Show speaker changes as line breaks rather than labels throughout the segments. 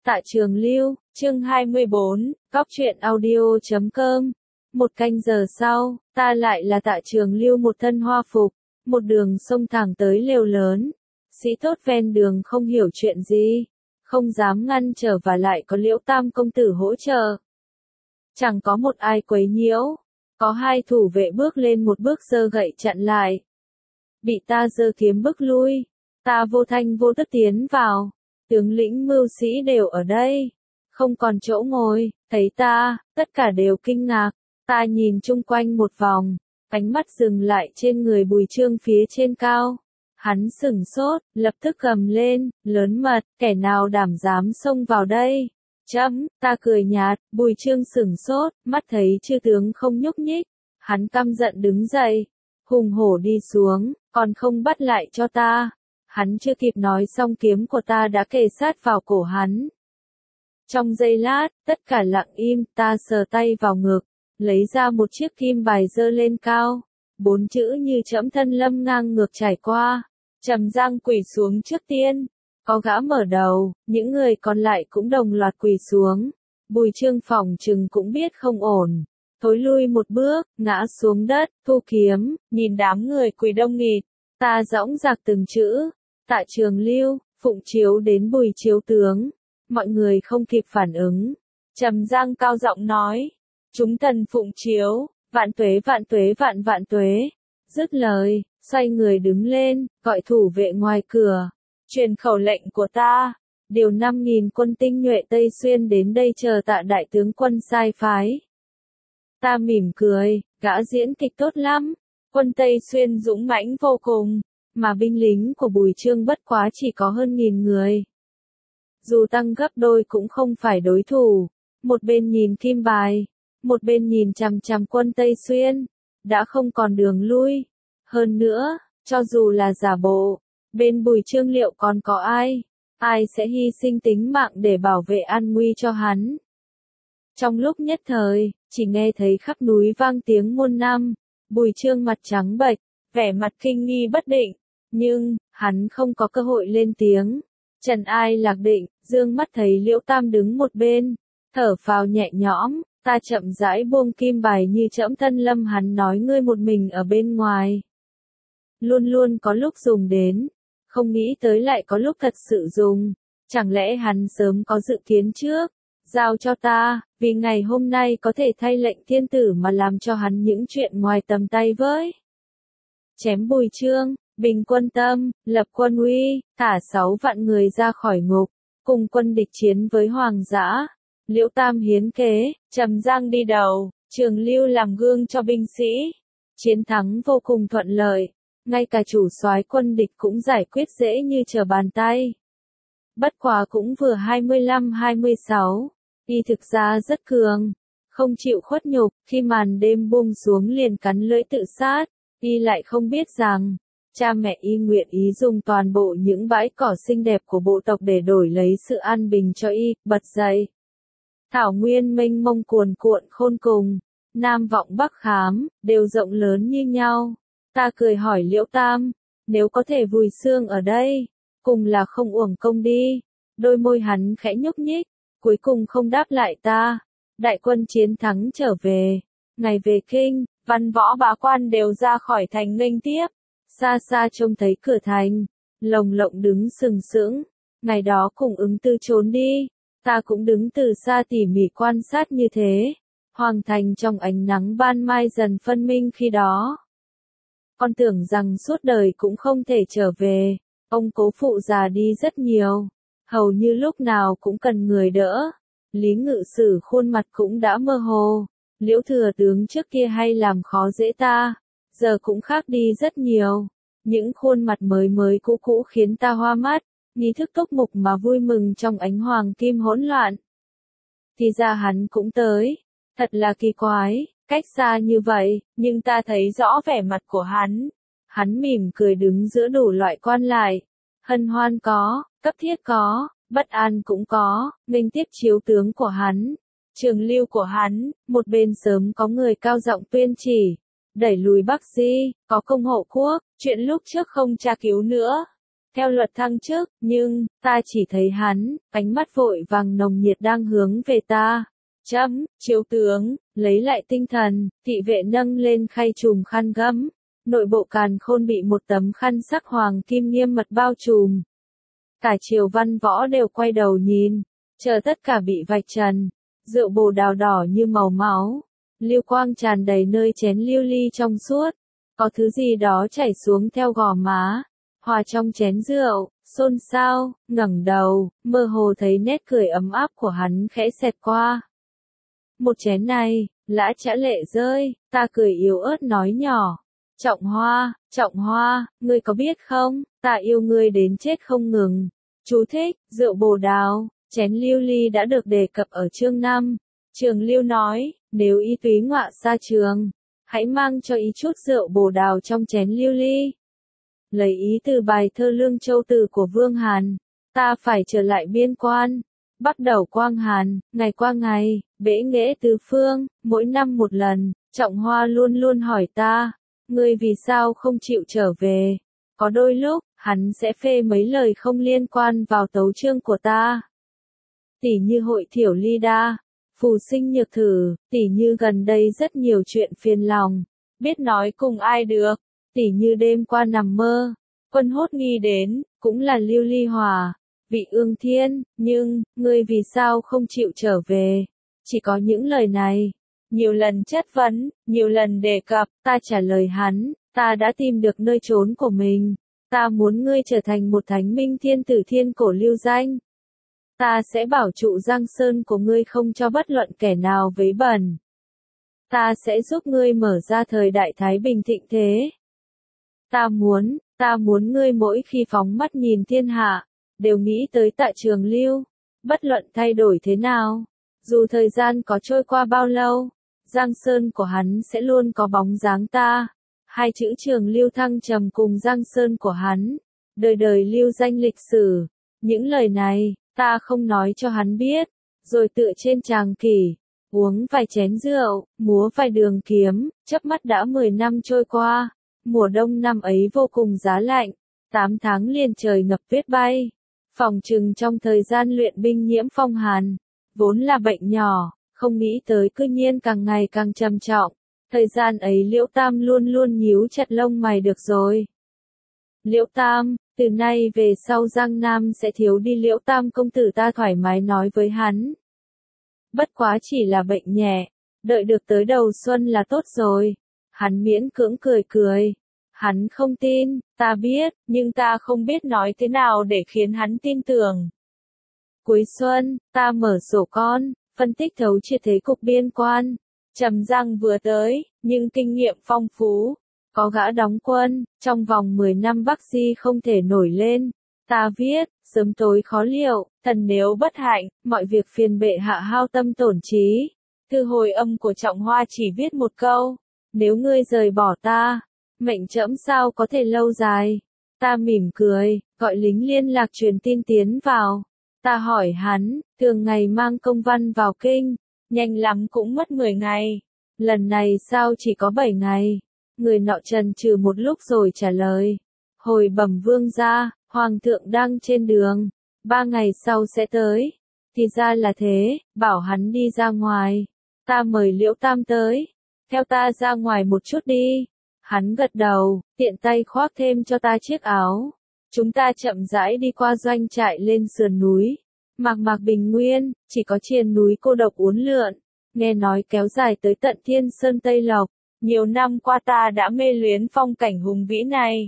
Tạ Trường Lưu, chương 24, Góc truyện audio.com. Một canh giờ sau, ta lại là Tạ Trường Lưu một thân hoa phục, một đường xông thẳng tới lều lớn. Sĩ tốt ven đường không hiểu chuyện gì, không dám ngăn trở và lại có Liễu Tam công tử hỗ trợ. Chẳng có một ai quấy nhiễu, có hai thủ vệ bước lên một bước giơ gậy chặn lại. Bị ta giơ kiếm bức lui, ta vô thanh vô tức tiến vào. Tướng lĩnh mưu sĩ đều ở đây, không còn chỗ ngồi, thấy ta, tất cả đều kinh ngạc. Ta nhìn chung quanh một vòng, ánh mắt dừng lại trên người Bùi Chương phía trên cao. Hắn sửng sốt, lập tức gầm lên, lớn mật, kẻ nào đảm dám xông vào đây. Chấm, ta cười nhạt, Bùi Chương sửng sốt, mắt thấy chư tướng không nhúc nhích. Hắn căm giận đứng dậy, hùng hổ đi xuống, còn không bắt lại cho ta. Hắn chưa kịp nói xong kiếm của ta đã kề sát vào cổ hắn. Trong giây lát, tất cả lặng im, ta sờ tay vào ngực, lấy ra một chiếc kim bài giơ lên cao. 4 chữ như trẫm thân lâm ngang ngược trải qua. Trầm Giang quỳ xuống trước tiên. Có gã mở đầu, những người còn lại cũng đồng loạt quỳ xuống. Bùi Chương phỏng chừng cũng biết không ổn. Thối lui một bước, ngã xuống đất, thu kiếm, nhìn đám người quỳ đông nghịt. Ta dõng dạc từng chữ. Tạ Trường Lưu, phụng chiếu đến Bùi chiếu tướng. Mọi người không kịp phản ứng. Trầm Giang cao giọng nói. Chúng thần phụng chiếu, vạn tuế vạn tuế vạn vạn tuế. Dứt lời, xoay người đứng lên, gọi thủ vệ ngoài cửa. Truyền khẩu lệnh của ta. Điều 5.000 quân tinh nhuệ Tây Xuyên đến đây chờ Tạ đại tướng quân sai phái. Ta mỉm cười, gã diễn kịch tốt lắm. Quân Tây Xuyên dũng mãnh vô cùng. Mà binh lính của Bùi Chương bất quá chỉ có hơn 1.000 người. Dù tăng gấp đôi cũng không phải đối thủ. Một bên nhìn kim bài, một bên nhìn chằm chằm quân Tây Xuyên, đã không còn đường lui. Hơn nữa, cho dù là giả bộ, bên Bùi Chương liệu còn có ai sẽ hy sinh tính mạng để bảo vệ an nguy cho hắn. Trong lúc nhất thời, chỉ nghe thấy khắp núi vang tiếng muôn năm. Bùi Chương mặt trắng bệch, vẻ mặt kinh nghi bất định. Nhưng, hắn không có cơ hội lên tiếng. Trần Ai Lạc Định, dương mắt thấy Liễu Tam đứng một bên. Thở phào nhẹ nhõm, ta chậm rãi buông kim bài như trẫm thân lâm hắn nói ngươi một mình ở bên ngoài. Luôn luôn có lúc dùng đến, không nghĩ tới lại có lúc thật sự dùng. Chẳng lẽ hắn sớm có dự kiến trước, giao cho ta, vì ngày hôm nay có thể thay lệnh thiên tử mà làm cho hắn những chuyện ngoài tầm tay với. Chém Bùi Chương. Bình quân tâm, lập quân uy, thả 6 vạn người ra khỏi ngục, cùng quân địch chiến với Hoàng dã. Liễu Tam hiến kế, Trầm Giang đi đầu, Trường Lưu làm gương cho binh sĩ. Chiến thắng vô cùng thuận lợi, ngay cả chủ soái quân địch cũng giải quyết dễ như trở bàn tay. Bất quá cũng vừa 25-26, y thực ra rất cường, không chịu khuất nhục, khi màn đêm buông xuống liền cắn lưỡi tự sát, y lại không biết rằng cha mẹ y nguyện ý dùng toàn bộ những bãi cỏ xinh đẹp của bộ tộc để đổi lấy sự an bình cho y, bật dậy. Thảo nguyên mênh mông cuồn cuộn khôn cùng, Nam vọng Bắc khám, đều rộng lớn như nhau. Ta cười hỏi Liễu Tam, nếu có thể vùi xương ở đây, cùng là không uổng công đi. Đôi môi hắn khẽ nhúc nhích, cuối cùng không đáp lại ta. Đại quân chiến thắng trở về, ngày về kinh, văn võ bá quan đều ra khỏi thành nghênh tiếp. Xa xa trông thấy cửa thành, Lồng Lộng đứng sừng sững, ngày đó cùng Ứng Tư trốn đi, ta cũng đứng từ xa tỉ mỉ quan sát như thế. Hoàng thành trong ánh nắng ban mai dần phân minh khi đó. Con tưởng rằng suốt đời cũng không thể trở về, ông cố phụ già đi rất nhiều, hầu như lúc nào cũng cần người đỡ. Lý Ngự Sử khuôn mặt cũng đã mơ hồ, Liễu thừa tướng trước kia hay làm khó dễ ta, giờ cũng khác đi rất nhiều. Những khuôn mặt mới cũ cũ khiến ta hoa mắt, nghi thức túc mục mà vui mừng trong ánh hoàng kim hỗn loạn. Thì ra hắn cũng tới, thật là kỳ quái, cách xa như vậy, nhưng ta thấy rõ vẻ mặt của hắn. Hắn mỉm cười đứng giữa đủ loại quan lại, hân hoan có, cấp thiết có, bất an cũng có, nghênh tiếp chiếu tướng của hắn, Trường Lưu của hắn. Một bên sớm có người cao giọng tuyên chỉ. Đẩy lùi Bắc Di, có công hộ quốc, chuyện lúc trước không tra cứu nữa. theo luật thăng chức, nhưng, ta chỉ thấy hắn, ánh mắt vội vàng nồng nhiệt đang hướng về ta. Chiếu tướng, lấy lại tinh thần, thị vệ nâng lên khay trùm khăn gấm. Nội bộ càn khôn bị một tấm khăn sắc hoàng kim nghiêm mật bao trùm. Cả triều văn võ đều quay đầu nhìn, chờ tất cả bị vạch trần. Rượu bồ đào đỏ như màu máu, lưu quang tràn đầy nơi chén lưu ly trong suốt. Có thứ gì đó chảy xuống theo gò má, hòa trong chén rượu, xôn xao, ngẩng đầu, mơ hồ thấy nét cười ấm áp của hắn khẽ xẹt qua. Một chén này, lã chã lệ rơi, ta cười yếu ớt nói nhỏ. Trọng Hoa, ngươi có biết không, ta yêu ngươi đến chết không ngừng. Chú thích, rượu bồ đào, chén lưu ly đã được đề cập ở chương 5. Trường Lưu nói, nếu y túy ngọa xa trường, hãy mang cho ý chút rượu bồ đào trong chén lưu ly. Lấy ý từ bài thơ Lương Châu Từ của Vương Hàn, ta phải trở lại biên quan. Bắt đầu quang hàn, ngày qua ngày, bể nghễ tứ phương, mỗi năm một lần, Trọng Hoa luôn luôn hỏi ta, ngươi vì sao không chịu trở về? Có đôi lúc, hắn sẽ phê mấy lời không liên quan vào tấu chương của ta. Tỉ như hội thiểu ly đa, phù sinh nhược thử, tỉ như gần đây rất nhiều chuyện phiền lòng, biết nói cùng ai được, tỉ như đêm qua nằm mơ, quân hốt nghi đến, cũng là lưu ly hòa. Vị Ương Thiên, nhưng, ngươi vì sao không chịu trở về? Chỉ có những lời này. Nhiều lần chất vấn, nhiều lần đề cập, ta trả lời hắn, ta đã tìm được nơi trốn của mình. Ta muốn ngươi trở thành một thánh minh thiên tử thiên cổ lưu danh. Ta sẽ bảo trụ Giang Sơn của ngươi không cho bất luận kẻ nào vấy bẩn. Ta sẽ giúp ngươi mở ra thời đại thái bình thịnh thế. Ta muốn ngươi mỗi khi phóng mắt nhìn thiên hạ, đều nghĩ tới Tạ Trường Lưu, bất luận thay đổi thế nào, dù thời gian có trôi qua bao lâu, Giang Sơn của hắn sẽ luôn có bóng dáng ta. Hai chữ Trường Lưu thăng trầm cùng Giang Sơn của hắn, đời đời lưu danh lịch sử. Những lời này, ta không nói cho hắn biết, rồi tựa trên tràng kỷ, uống vài chén rượu, múa vài đường kiếm, chớp mắt đã 10 năm trôi qua. Mùa đông năm ấy vô cùng giá lạnh, 8 tháng liền trời ngập tuyết bay. Phòng trừng trong thời gian luyện binh nhiễm phong hàn, vốn là bệnh nhỏ, không nghĩ tới cư nhiên càng ngày càng trầm trọng. Thời gian ấy Liễu Tam luôn luôn nhíu chặt lông mày được rồi. Liễu Tam, từ nay về sau Giang Nam sẽ thiếu đi Liễu Tam công tử, ta thoải mái nói với hắn. Bất quá chỉ là bệnh nhẹ, đợi được tới đầu xuân là tốt rồi. Hắn miễn cưỡng cười cười. Hắn không tin, ta biết, nhưng ta không biết nói thế nào để khiến hắn tin tưởng. Cuối xuân, ta mở sổ con, phân tích thấu triệt thế cục biên quan. Trầm Giang vừa tới, nhưng kinh nghiệm phong phú. Có gã đóng quân, trong vòng 10 năm Bắc Di không thể nổi lên. Ta viết, sớm tối khó liệu, thần nếu bất hạnh, mọi việc phiền bệ hạ hao tâm tổn trí. Thư hồi âm của Trọng Hoa chỉ viết một câu, nếu ngươi rời bỏ ta, mệnh trẫm sao có thể lâu dài. Ta mỉm cười, gọi lính liên lạc truyền tin tiến vào. Ta hỏi hắn, thường ngày mang công văn vào kinh, nhanh lắm cũng mất 10 ngày. Lần này sao chỉ có 7 ngày? Người nọ chần chừ một lúc rồi trả lời. Hồi bẩm vương gia, hoàng thượng đang trên đường, 3 ngày sau sẽ tới. Thì ra là thế, bảo hắn đi ra ngoài. Ta mời Liễu Tam tới. Theo ta ra ngoài một chút đi. Hắn gật đầu, tiện tay khoác thêm cho ta chiếc áo. Chúng ta chậm rãi đi qua doanh trại lên sườn núi. Mạc bình nguyên, chỉ có triền núi cô độc uốn lượn. Nghe nói kéo dài tới tận Thiên Sơn Tây Lộc. Nhiều năm qua ta đã mê luyến phong cảnh hùng vĩ này.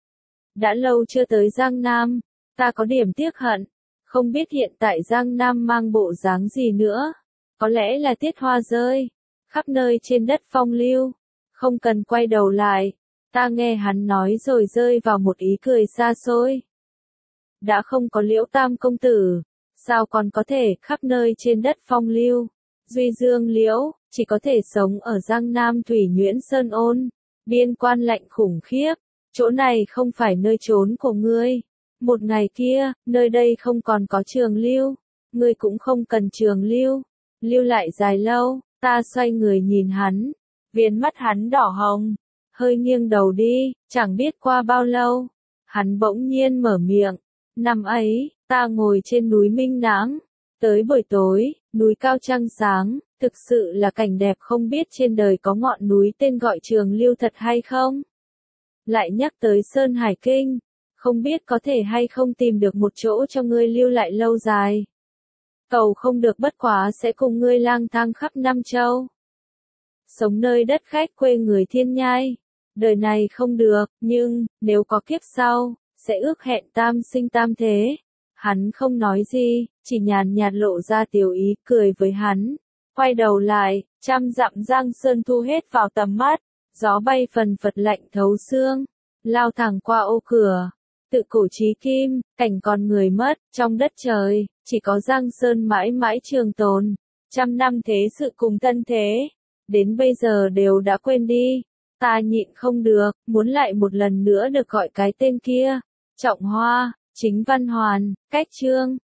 Đã lâu chưa tới Giang Nam, ta có điểm tiếc hận. Không biết hiện tại Giang Nam mang bộ dáng gì nữa. Có lẽ là tiết hoa rơi, khắp nơi trên đất phong lưu. Không cần quay đầu lại, ta nghe hắn nói rồi rơi vào một ý cười xa xôi. Đã không có Liễu Tam công tử, sao còn có thể khắp nơi trên đất phong lưu. Duy Dương Liễu, chỉ có thể sống ở Giang Nam Thủy Nhuyễn Sơn Ôn, biên quan lạnh khủng khiếp, chỗ này không phải nơi trốn của ngươi. Một ngày kia, nơi đây không còn có Trường Lưu, ngươi cũng không cần Trường Lưu, lưu lại dài lâu. Ta xoay người nhìn hắn, viền mắt hắn đỏ hồng, hơi nghiêng đầu đi, chẳng biết qua bao lâu, Hắn bỗng nhiên mở miệng. Năm ấy, ta ngồi trên núi Minh Nãng. Tới buổi tối, núi cao trăng sáng, thực sự là cảnh đẹp không biết trên đời có ngọn núi tên gọi Trường Lưu thật hay không? Lại nhắc tới Sơn Hải Kinh, không biết có thể hay không tìm được một chỗ cho ngươi lưu lại lâu dài. Cầu không được bất quá sẽ cùng ngươi lang thang khắp năm châu. Sống nơi đất khách quê người thiên nhai. Đời này không được, nhưng, nếu có kiếp sau, sẽ ước hẹn tam sinh tam thế. Hắn không nói gì, chỉ nhàn nhạt lộ ra tiểu ý cười với hắn. Quay đầu lại, trăm dặm Giang Sơn thu hết vào tầm mắt. Gió bay phần phật lạnh thấu xương. Lao thẳng qua ô cửa. Tự cổ chí kim, cảnh con người mất, trong đất trời, chỉ có Giang Sơn mãi mãi trường tồn. Trăm năm thế sự cùng thân thế. Đến bây giờ đều đã quên đi. Ta nhịn không được, muốn lại một lần nữa được gọi cái tên kia. Trọng Hoa, Chính Văn Hoàn, Cách Chương.